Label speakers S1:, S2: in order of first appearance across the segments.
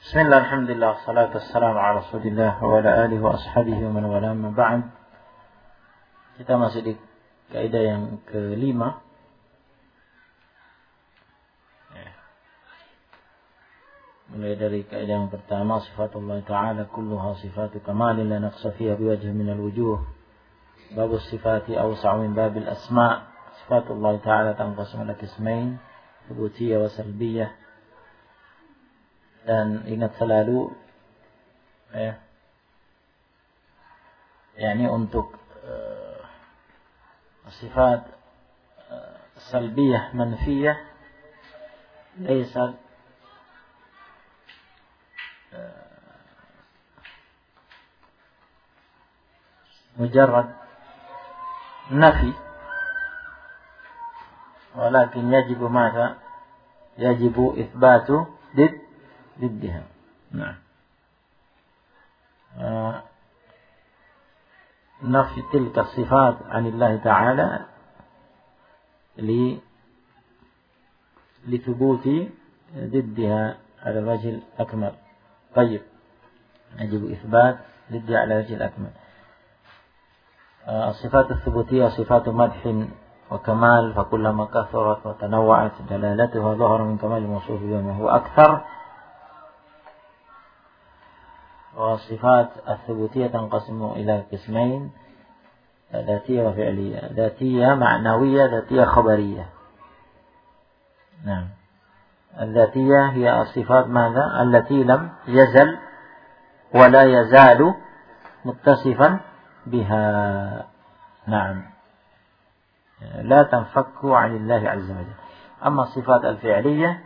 S1: Bismillah, alhamdulillah, salatu wassalamu ala rasulillah wa ala alihi wa ashabihi wa man wala amma ba'd. Kita masih di kaidah yang kelima. Mulai dari kaidah yang pertama, sifatullah ta'ala kulluha sifatu kamalin la naqsa fiha biwajhin min al-wujuh. Babu sifati awsa'u min babil asma'. Sifatullah ta'ala tanqasimu ila qismain, thubutiyyah wa salbiyyah. Dan ingat selalu yakni untuk sifat salbiyah manfiyah laysa mujarrad nafi walakin yajibu madha yajibu itsbatu ضدها. نعم. نفي تلك الصفات عن الله تعالى لثبوت ضدها على الوجه الأكمل. طيب، يجب إثبات ضدها على الوجه الأكمل. الصفات الثبوتية صفات مدح وكمال، فكلما كثرت وتنوعت دلالتها ظهر من كمال الموصوف بما هو أكثر. والصفات الثبوتية تنقسم إلى قسمين، ذاتية وفعلية. ذاتية معنوية، ذاتية خبرية. نعم. الذاتية هي الصفات ماذا؟ التي لم يزل ولا يزال متصفا بها. نعم. لا تنفك عن الله عز وجل. أما الصفات الفعلية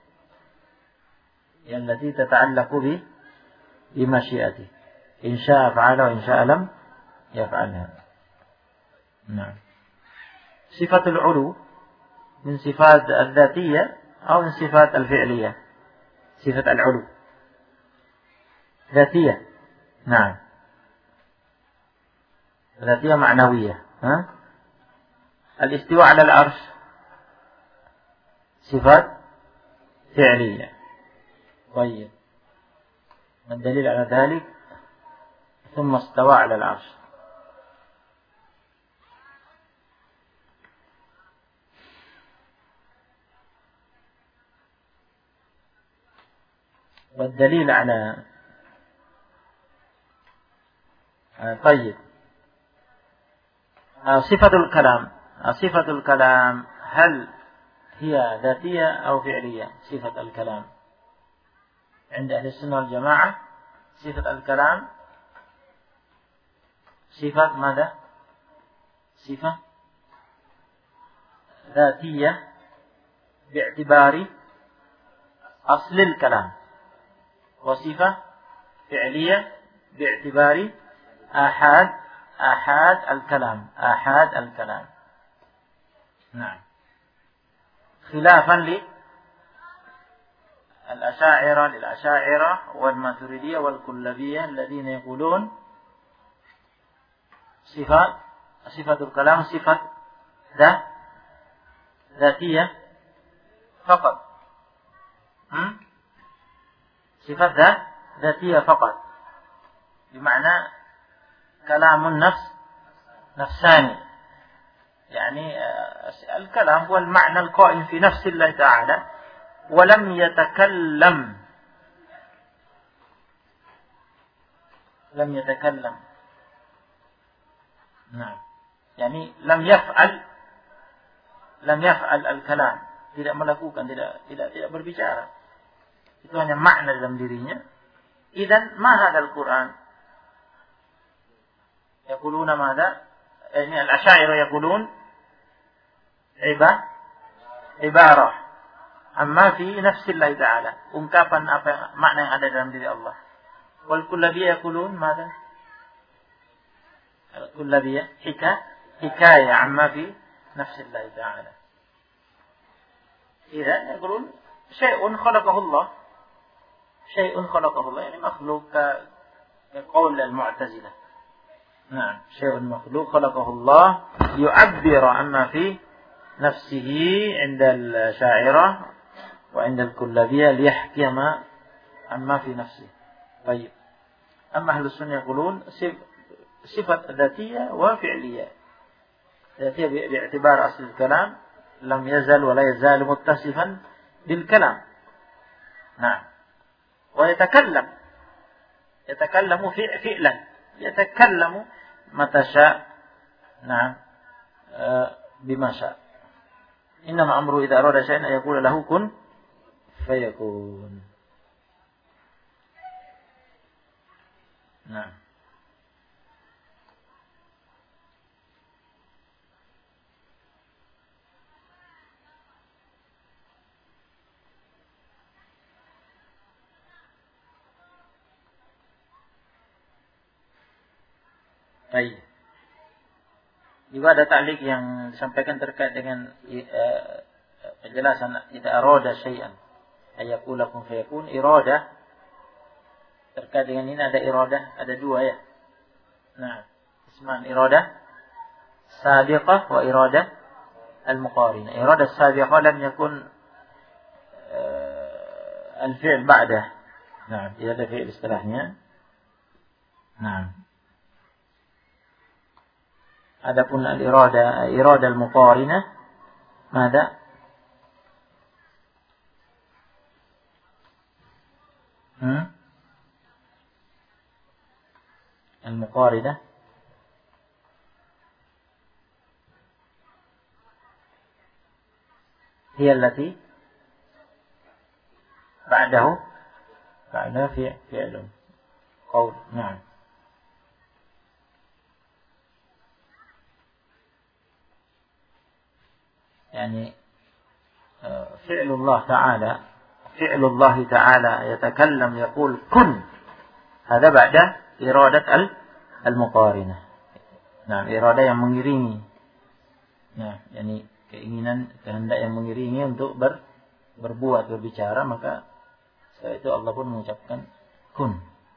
S1: هي التي تتعلق بمشيئته، إن شاء فعلها وإن شاء لم يفعلها. نعم. صفة العلو من صفات الذاتية أو من صفات الفعلية؟ صفة العلو ذاتية. نعم. ذاتية معنوية. الاستواء على العرش صفات فعلية. طيب، الدليل على ذلك ثم استوى على العرش. والدليل على طيب، صفة الكلام. صفة الكلام هل هي ذاتية أو فعلية؟ صفة الكلام عند أهل السنة والجماعة صفة الكلام صفة ماذا؟ صفة ذاتية باعتبار أصل الكلام، وصفة فعلية باعتبار آحاد الكلام. نعم. خلافا للأشاعرة والماتريدية والكلابية الذين يقولون صفة الكلام صفة ذاتية فقط. صفة ذاتية فقط، بمعنى كلام النفس نفساني، يعني الكلام هو المعنى القائم في نفس الله تعالى ولم يتكلم. نعم. يعني لم يفعل الكلام، tidak melakukan, tidak berbicara. Itu hanya makna dalam dirinya. Idzan ma hadzal Qur'an? Yaquluna madza? Ini al-Asy'ariyah yaqulun ibarah amma fi nafsillah ta'ala, ungkapan apa makna yang ada dalam diri Allah. Wal kullabiyah yaqulun madza? Al-kullabiyah hikayah amma fi nafsillah ta'ala. Idzan yaqulun syai'un khalaqahu Allah, yani makhluk, qaul al-Mu'tazilah. Nah, syai'un makhluk khalaqahu Allah yu'abbiru amma fi nafsihi 'inda al-Asy'ariyah وعند الكلابية ليحكم amma fi nafsi. Baik. Amma ahlus sunnah yaqulun sifat dzatiyah wa fi'liyah. Dzatiyah bi'tibar asl al-kalam lam yazal wa la yazal muttasifan bil kalam. Nah, wa yatakallamu fi'lan. Yatakallamu mata syaa. Nah, bima syaa. Innama amru idza arada syai'an yaqulu lahu kun fayakun. Nah. Baik. Juga ada ta'liq yang disampaikan terkait dengan penjelasan idza arada syai'an ayaqula kun fayakun. Iradah terkait dengan ini ada iradah, ada dua ya. Nah, isman iradah sabiqah wa iradah al-muqarinah. Iradah sabiqah lam yakun al-fi'l ba'dah. Nah, tidak ada fi'il istilahnya. Nah. Adapun al-iradah al-muqarinah, mada? Al-muqarinah هي التي بعده فعل قول. نعم. يعني فعل الله تعالى يتكلم يقول كن. هذا بعد إرادة al-muqarinah. Nah, iradah yang mengiringi. Nah, yani keinginan, kehendak yang mengiringi untuk berbuat, berbicara, maka setelah itu Allah pun mengucapkan kun.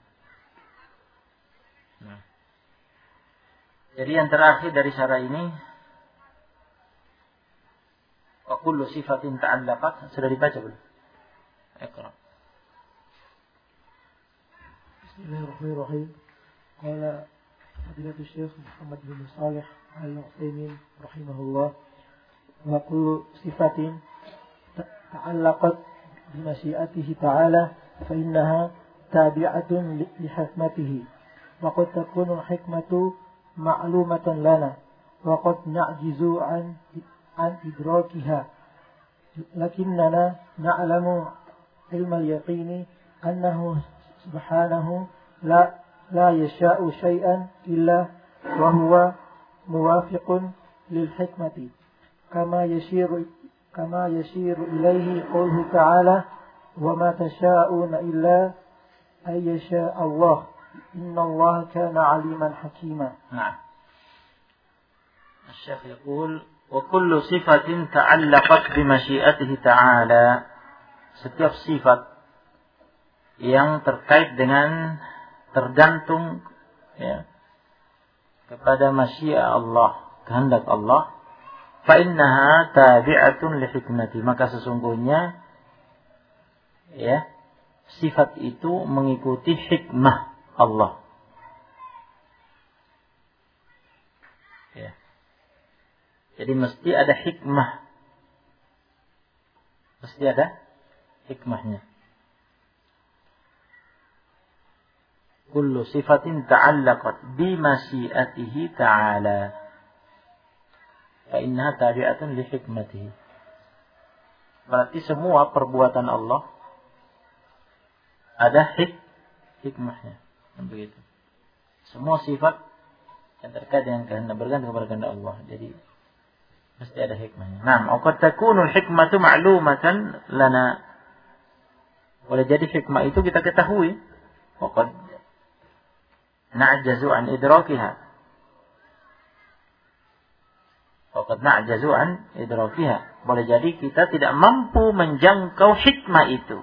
S1: Nah. Jadi yang terakhir dari syarah ini, wa kullu sifatin ta'allaqat, sudah dibaca belum? Iqra.
S2: Bismillahirrahmanirrahim. Qala Fadilatul Syekh Muhammad bin Shalih Al-Utsaimin rahimahullah, wa kullu sifatin ta'allaqat bi masyiatihi ta'ala fa innaha tabi'atun li hikmatihi wa qad takunu hikmatu ma'lumatan lana wa qad na'jizu an idrakiha lakinnana na'lamu ilmal yaqini annahu subhanahu la yasha'u syai'an illa wa huwa muwafiqun lil hikmati kama yashiru ilaihi qawluhu ta'ala wa ma tasha'una illa ay yasha' Allah innallaha kana 'aliman hakima.
S1: Nah. Syekh yaqul wa kullu sifatin ta'allaqat bi masyiatihi ta'ala. Setiap sifat yang terkait dengan tergantung ya kepada masyiah Allah, kehendak Allah, fa innaha tabi'atun li hikmati, maka sesungguhnya ya sifat itu mengikuti hikmah Allah. Ya. Jadi mesti ada hikmah. Mesti ada hikmahnya. Kullu sifatin ta'allaqat bi masyiatihi ta'ala fa innaha tabi'atun li hikmatihi. Berarti semua perbuatan Allah ada hikmahnya. Begitu. Semua sifat yang terkait dengan kehendak bergantung kepada kehendak Allah. Jadi mesti ada hikmahnya. Naam, qad takunu al-hikmatu ma'lumatan lana. Boleh jadi hikmah itu kita ketahui. Qad na'jazu an idrakiha. Qad na'jazu an idrakiha. Boleh jadi kita tidak mampu menjangkau hikmah itu.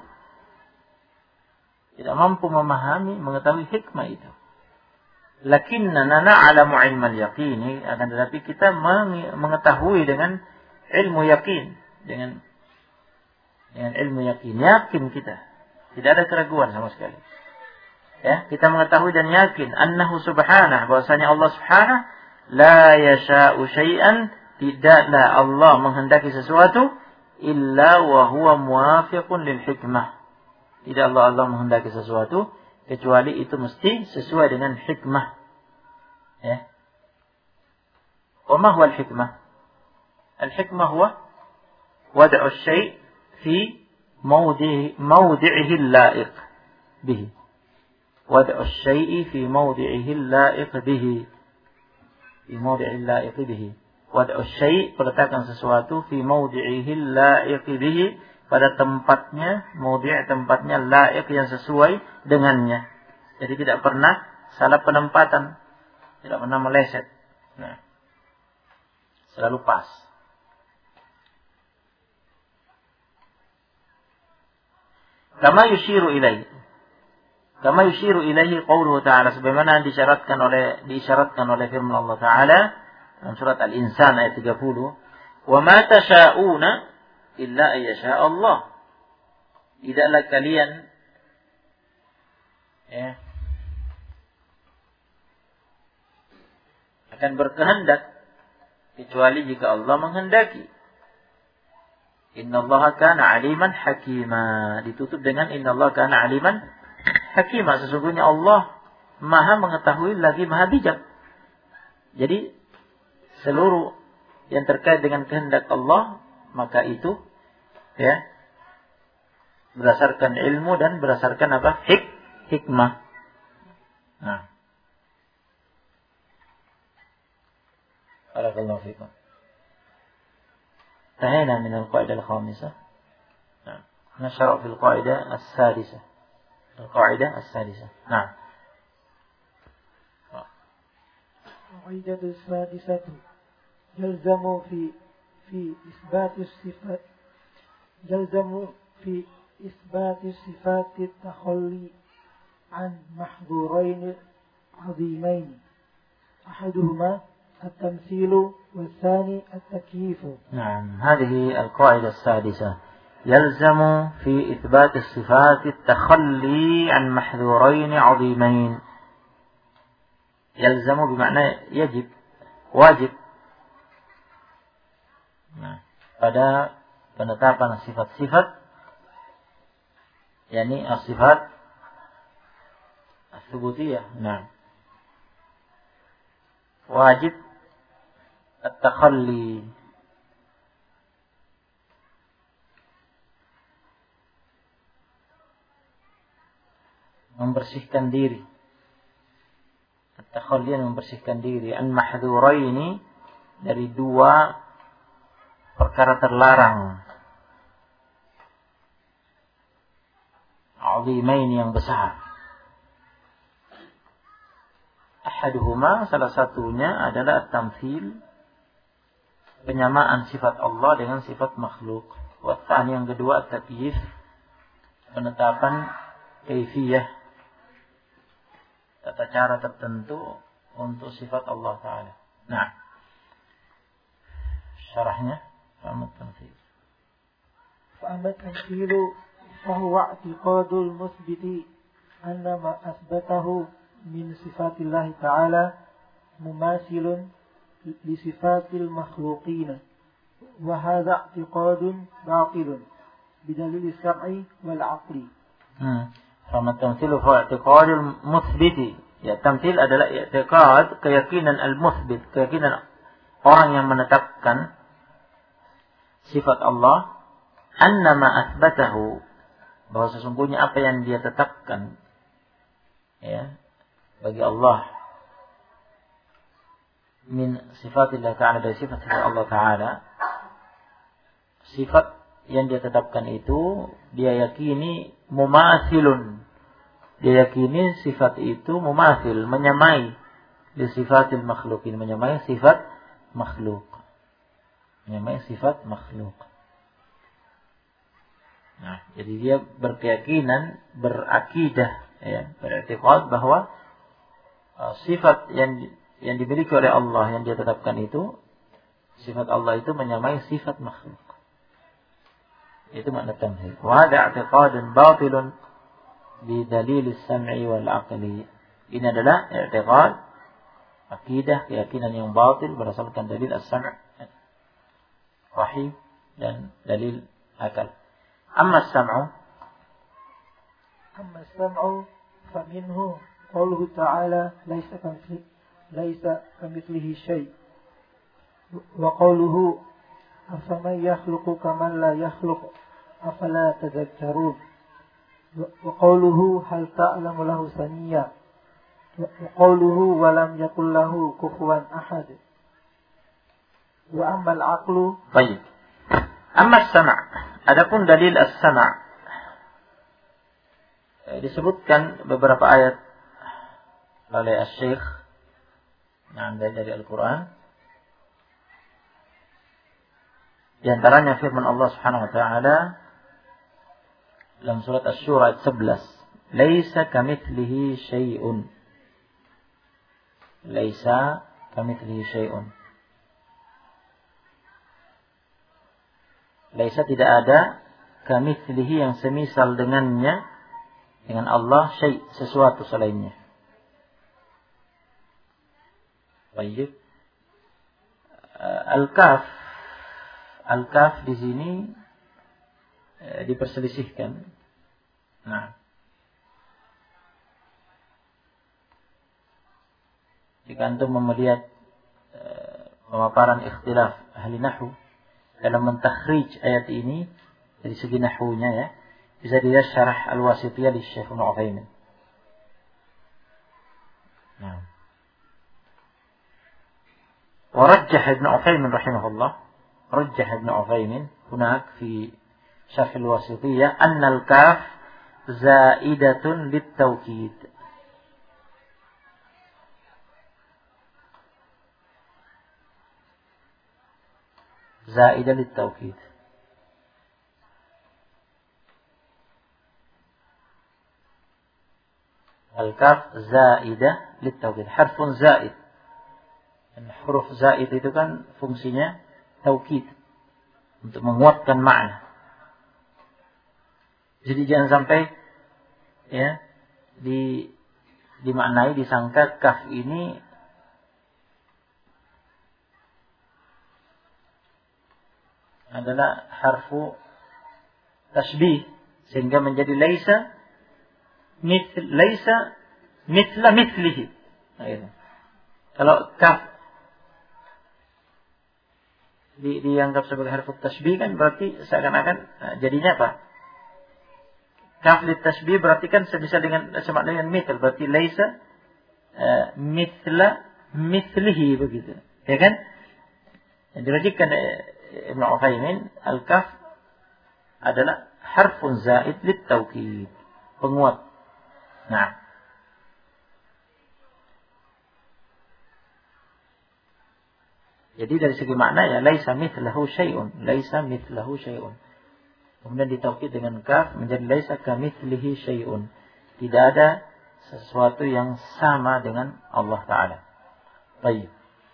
S1: Tidak mampu memahami, mengetahui hikmah itu. Lakinnana na'lamu ilmal yaqini, akan tetapi kita mengetahui dengan ilmu yakin, dengan ilmu yakin, yakin kita Tidak ada keraguan sama sekali. Ya, kita mengetahui dan yakin annahu subhanahu, bahwasanya Allah subhanahu la yasha'u syai'an, tidaklah Allah menghendaki sesuatu illa wa huwa muwafiqun lil hikmah. Tidak Allah menghendaki sesuatu kecuali itu mesti sesuai dengan hikmah. Ya. Wa ma huwa al-hikmah? Al-hikmah huwa wad'u asy-syai' fi mawdi'ihi al-la'iq bihi. Wad'u asy-syai' fi mawdi'ihi al-la'iq bihi. Fi mawdi'ihi al-la'iq bihi. Wad'u asy-syai', meletakkan sesuatu fi mawdi'ihi al-la'iq bihi, pada tempatnya, mawdi' tempatnya, la'iq yang sesuai dengannya. Jadi tidak pernah salah penempatan, tidak pernah meleset. Nah, selalu pas. Kama yushiru ilaihi qauluhu ta'ala, sebagaimana diisyaratkan oleh firman Allah Ta'ala dalam surat Al-Insan ayat 30, wa ma tasha'una illa ayyasha Allah. Tidaklah kalian akan berkehendak kecuali jika Allah menghendaki. Innallaha kana aliman hakima. Ditutup dengan innallaha kana aliman hakima. Sesungguhnya Allah Maha mengetahui lagi Maha bijak. Jadi seluruh yang terkait dengan kehendak Allah, maka itu ya berdasarkan ilmu dan berdasarkan apa? Hikmah. Nah. Barakallahu fikum. انتهينا من القاعدة الخامسة. نشرع في القاعدة السادسة. نعم.
S2: القاعدة السادسة يلزم في إثبات الصفات التخلي عن محظورين عظيمين، أحدهما التمثيل والثاني التكييف.
S1: نعم، هذه القاعدة السادسة. يلزم في إثبات الصفات التخلي عن محذورين عظيمين. يلزم بمعنى يجب، wajib. Nah, pada penetapan sifat-sifat, yakni as-sifat as-subutiyah. Nah, wajib at-takhalli, membersihkan diri. At-takhalli, membersihkan diri, an mahdhuraini, dari dua perkara terlarang, azimain, yang besar. Ahaduhuma, salah satunya adalah tamthil, penyamaan sifat Allah dengan sifat makhluk. Wa yang kedua at-takyif, penetapan kaifiyah, tata cara tertentu untuk sifat Allah Ta'ala. Nah, syarahnya fa'amad tamthil.
S2: Fa'amad tamthilu fahuwa i'tiqadul musbiti anna ma asbatahu min sifatillahi ta'ala mumasilun li sifatil makhluqina, wa hadha i'tiqadun batilun bidalil syar'i wal 'aqli.
S1: Fa'amad tamthilu fahuwa i'tiqadul musbiti. Ya, tamthil adalah i'tiqad, keyakinan al-musbit, keyakinan orang yang menetapkan sifat Allah, annama asbatahu, bahwa sesungguhnya apa yang dia tetapkan ya bagi Allah min sifatillah ta'ala, dari sifat-sifat Allah Ta'ala, sifat yang dia tetapkan itu dia yakini mumathilun, dia yakini sifat itu mumathil, menyamai di sifatil makhlukin, menyamai sifat makhluk, menyamai sifat makhluk. Nah, jadi dia berkeyakinan, berakidah, ya, beriktikad bahwa sifat yang dimiliki oleh Allah, yang dia tetapkan itu, sifat Allah itu menyamai sifat makhluk. Itu makna tamthil. Wa hadha i'tiqadun batilun, bidalil as-sam'i wal aqli. Ini adalah i'tiqad, akidah, keyakinan yang batil berdasarkan dalil as-sam', wahyi dan dalil akal. Amma as-sam'u
S2: فمنه قوله تعالى ليس كمثله شيء وقوله أفمن يخلق كمن لا يخلق أفلا تذكرون وقوله هل تعلم له سميا وقوله ولم يكن له كفوا أحد وأما العقل.
S1: Baik. Amma as-sam', adapun dalil as-sam', disebutkan beberapa ayat oleh Asy-Syaikh dari Al-Quran. Di antaranya firman Allah Subhanahu wa taala dalam surat Asy-Syura ayat 11, "Laisa kamitslihi syai'un." Laisa kamitslihi syai'un. Laisa tidak ada kamitslihi yang semisal dengannya, dengan Allah, syai' sesuatu selainnya. Baik. Al-Kaf di sini diperselisihkan. Nah, jika antum melihat pemaparan ikhtilaf ahli nahwu dalam mentakhrij ayat ini dari segi nahwunya, ya, bisa dilihat syarah Al-Wasithiyah di Syekh Ibnu Utsaimin. Nah. ورجح ابن عثيمين رحمه الله رجح ابن عثيمين هناك في شرح الواسطية أن الكاف زائدة للتوكيد. زائدة للتوكيد. الكاف زائدة للتوكيد، حرف زائد. Dan huruf zaid itu kan fungsinya taukid, untuk menguatkan makna. Jadi jangan sampai, ya, dimaknai, disangka kaf ini adalah harfu tasbih sehingga menjadi laisa mithla mithlihi. Nah, gitu. Kalau kaf dianggap sebagai harfu tasbih kan berarti seakan-akan jadinya apa? Kaf li tasbih berarti kan semisal dengan semakna dengan mithl, berarti laisa mithla mithlihi, begitu. Ya kan? Yang dirajikkan Ibnu Utsaimin, al-kaf adalah harfun zaid lit taukid, penguat. Nah, jadi dari segi makna, ya, laisa mithlahu syai'un, laisa mithlahu syai'un. Kemudian ditaukid dengan kaf menjadi laisa kamitslihi syai'un. Tidak ada sesuatu yang sama dengan Allah Ta'ala. Baik.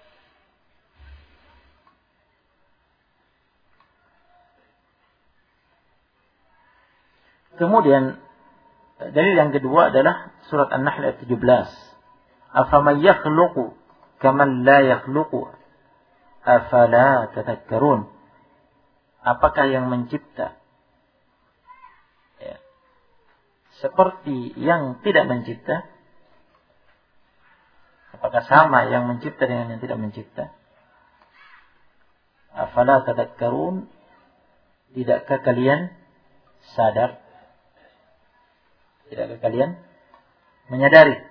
S1: Kemudian dalil yang kedua adalah surat An-Nahl ayat 17. Afaman yakhluqu kaman la yakhluqu afala tadhakkarun. Apakah yang mencipta, ya, seperti yang tidak mencipta? Apakah sama yang mencipta dengan yang tidak mencipta? Afala tadhakkarun. Tidakkah kalian sadar? Tidakkah kalian menyadari?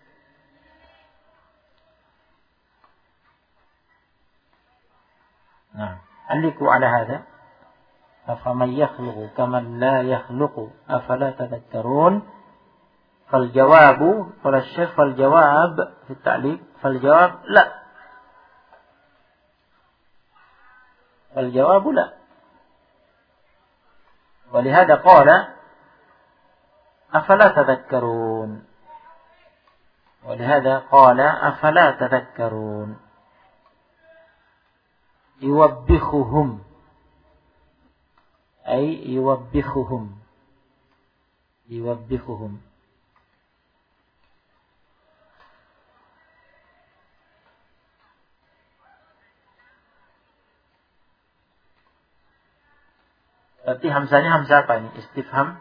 S1: Nah, aliku ala hadha. Afaman yakhluqu kaman la yakhluqu afala tadhakkarun. Fal jawabu, qala Syekh, fal jawab fi ta'liq, fal jawab la. Fal jawabu la. Walihada qala afala tadhakkarun. Walihada qala afala tadhakkarun. Yuwabbikhuhum, ay yuwabbikhuhum, yuwabbikhuhum. Berarti hamzahnya hamzah apa ini? Istifham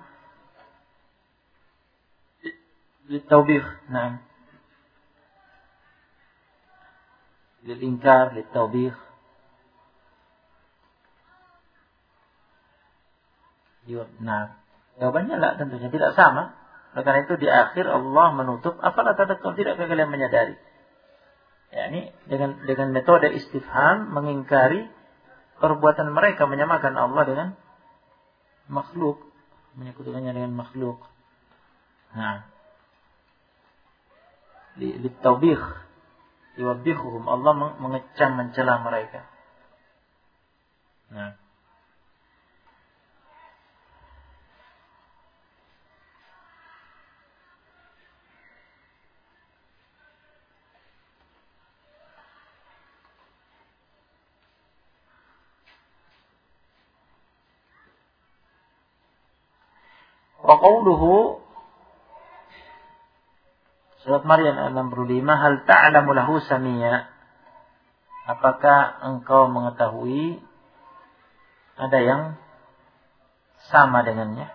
S1: للتوبيخ. نعم. للإنكار للتوبيخ. Nah, jawabannya lah tentunya tidak sama. Oleh karena itu di akhir Allah menutup afala tadakkarun, tidakkah kalian menyadari? Ya, ini dengan metode istifham mengingkari perbuatan mereka menyamakan Allah dengan makhluk, menyekutukannya dengan makhluk. Nah, litabikh yuwabbihuhum, Allah mengecam mencela mereka. Nah, wa qawluhu surat Maryam ayat 65, hal ta'lamu lahu samia, apakah engkau mengetahui ada yang sama dengannya?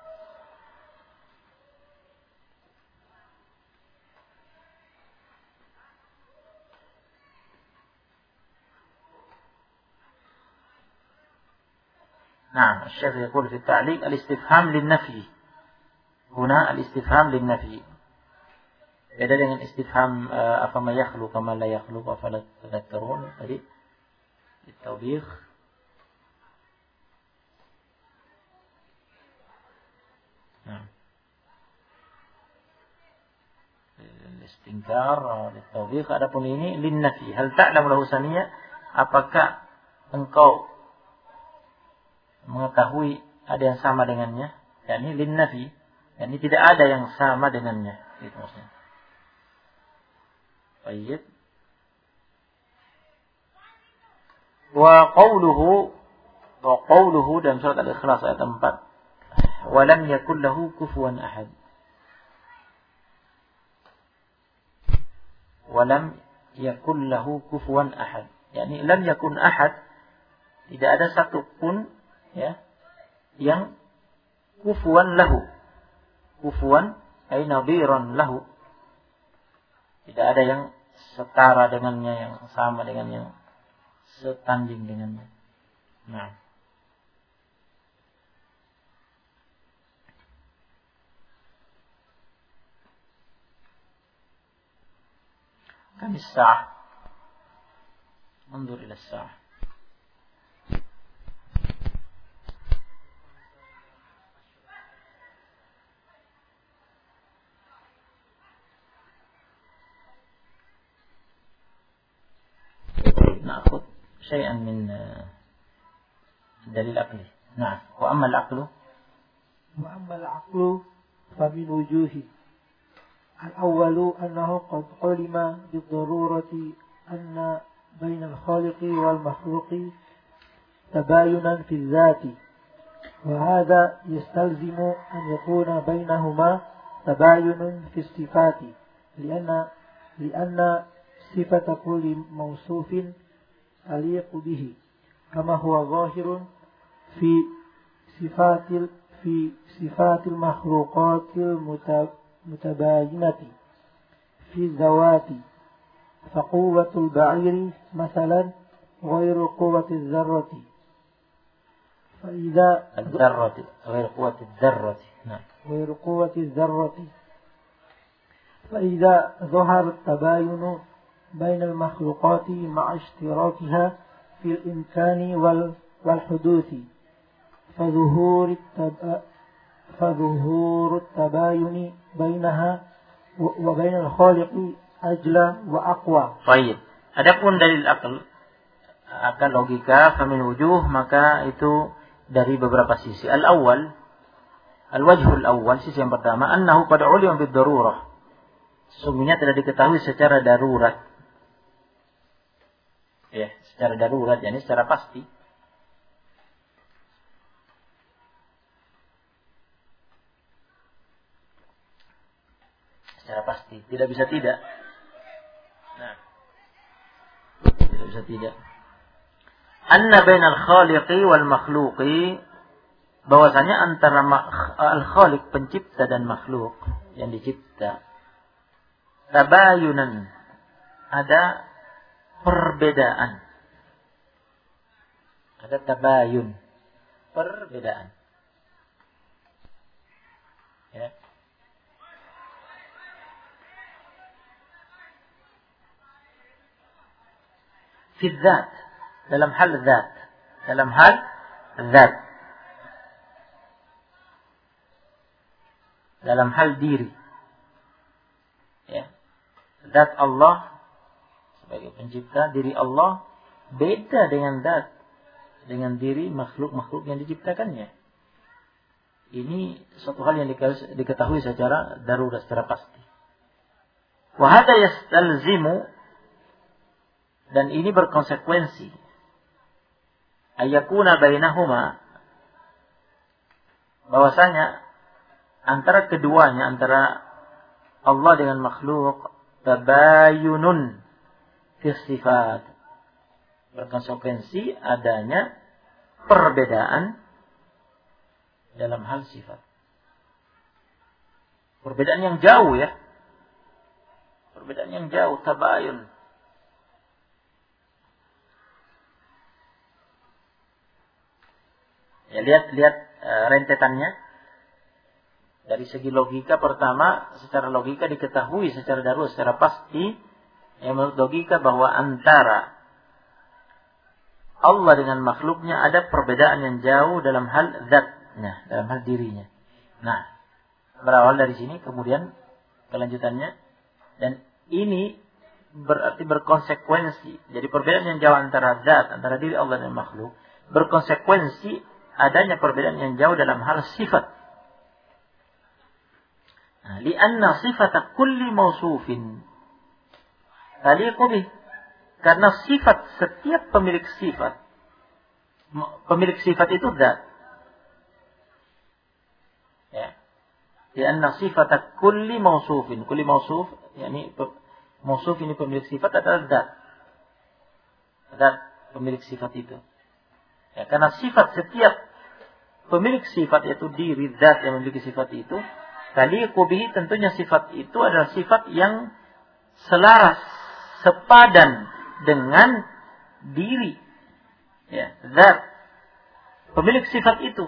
S1: Nah, Syekh yaqul fi ta'liq al-istifham lin-nafyi. Huna al-istifham lin-nafyi. Beda dengan istifham afama yakhluqu kama la yakhluqu afala tadhakkarun tadi at-tawbih. Nah, istinkar at-tawbih. Adapun ini lin-nafi, hal ta'lamu lahu samia, apakah engkau mengetahui ada yang sama dengannya? yakni lin-nafi, yakni tidak ada yang sama dengannya, itu maksudnya. Baik. Wa qawluhu dalam surat Al-Ikhlas ayat 4. Wa lam yakul lahu kufuwan ahad. Wa lam yakul lahu kufuwan ahad. Yani lam yakun ahad, tidak ada satu pun ya yang kufuwan lahu. Kufuwan ay nadhiran lahu. Tidak ada yang setara dengannya, yang sama dengannya, setanding dengannya. Nah. Kam as-sa'ah? Anzur ila as-sa'ah. نأخذ شيئا من دليل عقلي. نعم. وأما العقل
S2: فمن وجوه. الأول أنه قد علم بالضرورة أن بين الخالق والمخلوق تباينا في الذات، وهذا يستلزم أن يكون بينهما تباين في الصفات، لأن صفة كل موصوف تليق به، كما هو ظاهر في صفات المخلوقات المتباينة في الذوات. فقوة البعير مثلا غير قوة الذرة، فإذا
S1: غير قوة الذرة. نعم.
S2: غير قوة الذرة. فإذا ظهر التباين بين المخلوقات مع اشتراكها في الإمكان والحدوث، فظهور التباين بينها وبين الخالق أجلى وأقوى.
S1: Baik. Adapun dalil akal logika famin wujuh, maka itu dari beberapa sisi. Al-wajhul awwal, sisi yang pertama, annahu qad ulima bid-darurah. Sesungguhnya telah diketahui secara darurat. Ya, secara darurat, yakni secara pasti. Secara pasti, tidak bisa tidak. Nah, tidak bisa tidak. Anna bainal khaliqi wal makhluqi bahwasanya antara al-Khaliq pencipta dan makhluk yang dicipta tabayunan, ada perbedaan. Ada tabayun, perbedaan. Ya. Fi dzat, dalam hal dzat, dalam hal dzat, dalam hal diri. Ya. Zat Allah sebagai pencipta, diri Allah beda dengan zat, dengan diri makhluk-makhluk yang diciptakannya. Ini suatu hal yang diketahui secara darurat, secara pasti. Wa hadha yastalzimu, dan ini berkonsekuensi, ayakuna bainahuma, bahwasanya antara keduanya, antara Allah dengan makhluk, tabayunun fi sifat, berkonsekuensi adanya perbedaan dalam hal sifat. Perbedaan yang jauh, ya. Perbedaan yang jauh, tabayun. Ya, lihat rentetannya. Dari segi logika, pertama, secara logika diketahui secara darurat, secara pasti, yang menurut logika bahwa antara Allah dengan makhluknya ada perbedaan yang jauh dalam hal zatnya, dalam hal dirinya. Nah, berawal dari sini, kemudian kelanjutannya, dan ini berarti berkonsekuensi. Jadi perbedaan yang jauh antara zat, antara diri Allah dan makhluk, berkonsekuensi adanya perbedaan yang jauh dalam hal sifat. Lianna sifat kulli mausufin taliqu bih, karena sifat setiap pemilik sifat itu zat. Ya. Lianna sifat kulli mausufin, kulli mausuf, yakni mausuf ini pemilik sifat adalah zat. Zat pemilik sifat itu. Ya, karena sifat setiap pemilik sifat, yaitu diri zat yang memiliki sifat itu, taliqu bihi, tentunya sifat itu adalah sifat yang selaras, sepadan dengan diri, ya, zat pemilik sifat itu.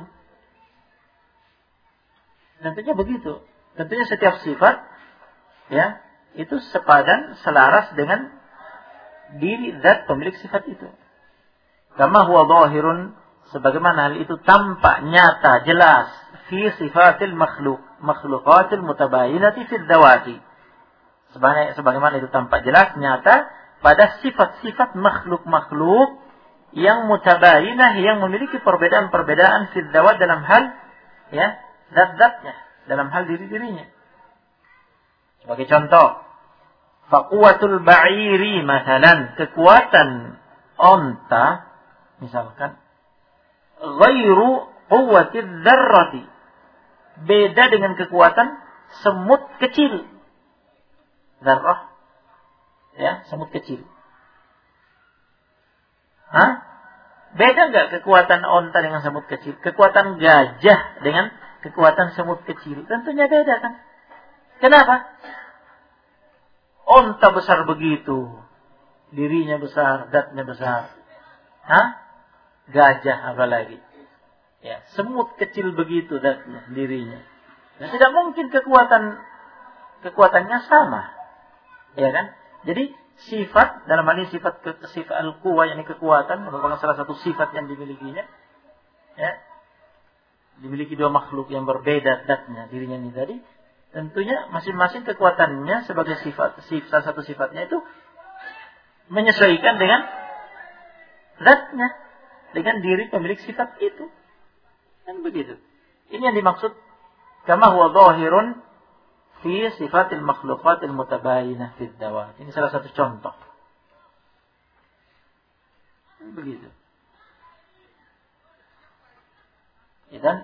S1: Tentunya begitu. Tentunya setiap sifat, ya, itu sepadan, selaras dengan diri zat pemilik sifat itu. Kama huwa zahirun, sebagaimana hal itu tampak nyata, jelas, fi sifatil makhluqatil mutabayinati fi dzawati. Sebagaimana itu tampak jelas, nyata pada sifat-sifat makhluk-makhluk yang mutabayinah, yang memiliki perbedaan-perbedaan fi dzawat, dalam hal, ya, zat-zatnya, dalam hal diri-dirinya. Sebagai contoh, faquwatul ba'iri masalan, kekuatan onta misalkan, ghairu quwwatiz dzarrati, beda dengan kekuatan semut kecil. Dzarrah, ya, semut kecil. Beda enggak kekuatan onta dengan semut kecil? Kekuatan gajah dengan kekuatan semut kecil? Tentunya beda, kan? Kenapa? Onta besar begitu, dirinya besar, zatnya besar. Gajah apalagi. Ya, semut kecil begitu zatnya, dirinya. Nah, tidak mungkin kekuatannya sama. Ya kan? Jadi sifat, dalam hal ini sifat al-quwa, yakni kekuatan, merupakan salah satu sifat yang dimilikinya. Ya. Dimiliki dua makhluk yang berbeda zatnya, dirinya ini tadi. Tentunya masing-masing kekuatannya sebagai salah satu sifatnya itu menyesuaikan dengan zatnya, dengan diri pemilik sifat itu. Kan begitu. Ini yang dimaksud kama huwa zahirun fi sifatil makhluqatil mutabayinah fi dzawat. Ini salah satu contoh. Begitu. Idzan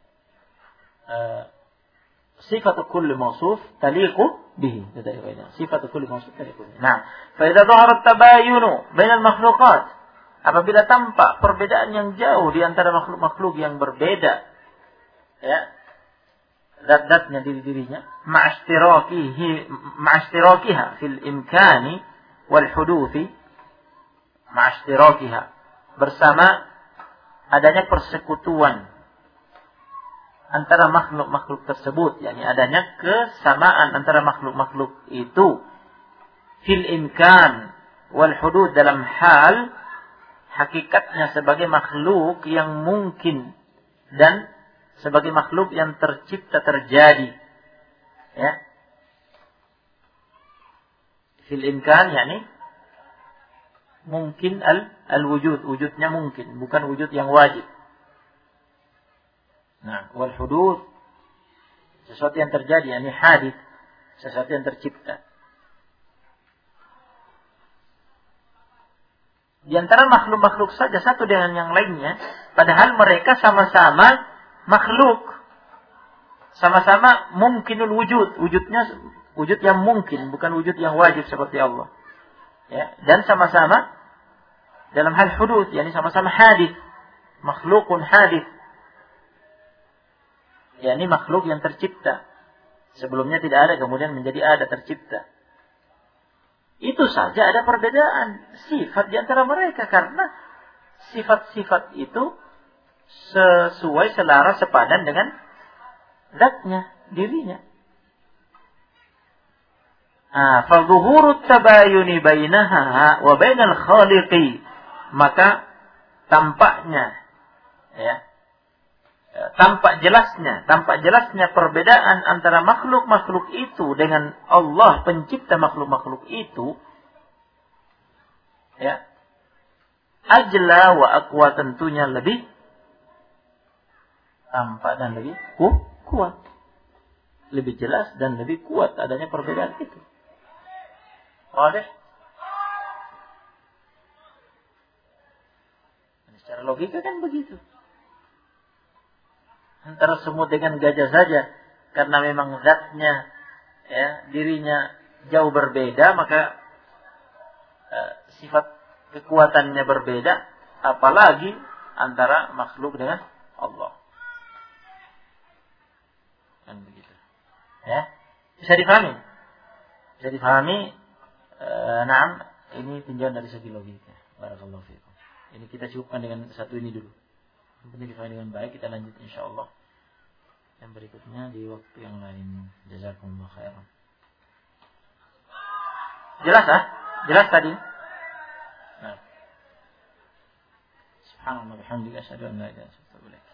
S1: sifat kulli mawsuf taliqu bihi. Sifat kulli mawsuf taliqu bihi. Nah, fa idza dhahara at-tabayunu bainal makhluqat, apabila tampak perbedaan yang jauh di antara makhluk-makhluk yang berbeda, ya, zat-zatnya diri-dirinya, ma'ashtirakiha fil imkani wal huduthi, ma'ashtirakiha, bersama adanya persekutuan antara makhluk-makhluk tersebut, yakni adanya kesamaan antara makhluk-makhluk itu fil imkan wal hudud, dalam hal hakikatnya sebagai makhluk yang mungkin dan sebagai makhluk yang tercipta, terjadi, ya. Fil imkan yakni mungkin al-wujud, wujudnya mungkin, bukan wujud yang wajib. Nah, wal hudud, sesuatu yang terjadi, yakni hadits, sesuatu yang tercipta. Di antara makhluk-makhluk saja satu dengan yang lainnya, padahal mereka sama-sama makhluk, sama-sama mungkinul wujud, wujudnya wujud yang mungkin, bukan wujud yang wajib seperti Allah. Ya, dan sama-sama dalam hal hudud, yakni sama-sama hadits, makhlukun hadits, yakni makhluk yang tercipta. Sebelumnya tidak ada, kemudian menjadi ada, tercipta. Itu saja ada perbedaan sifat di antara mereka, karena sifat-sifat itu sesuai, selaras, sepadan dengan zatnya, dirinya. Fadhuhurut tabayuni bainaha wa bainal khaliqi, maka tampaknya, ya, tampak jelasnya perbedaan antara makhluk-makhluk itu dengan Allah pencipta makhluk-makhluk itu, ya, ajla wa aqwa, tentunya lebih tampak dan lebih kuat, lebih jelas dan lebih kuat adanya perbedaan itu. Oke? Secara logika kan begitu. Antara semut dengan gajah saja, karena memang zatnya, ya, dirinya jauh berbeda, maka sifat kekuatannya berbeda, apalagi antara makhluk dengan Allah. Kan begitu. Ya, bisa dipahami. Bisa dipahami. Naam, ini tinjauan dari segi logika. Barakallahu fiikum. Ini kita cukupkan dengan satu ini dulu. Ini dipahami dengan baik, kita lanjut insyaallah yang berikutnya di waktu yang lain. Jazakumullah khairan. Jelas Jelas tadi? Nah. Subhanallah bihamdihi asyhadu an la ilaha illa anta astaghfiruka wa atubu ilaik.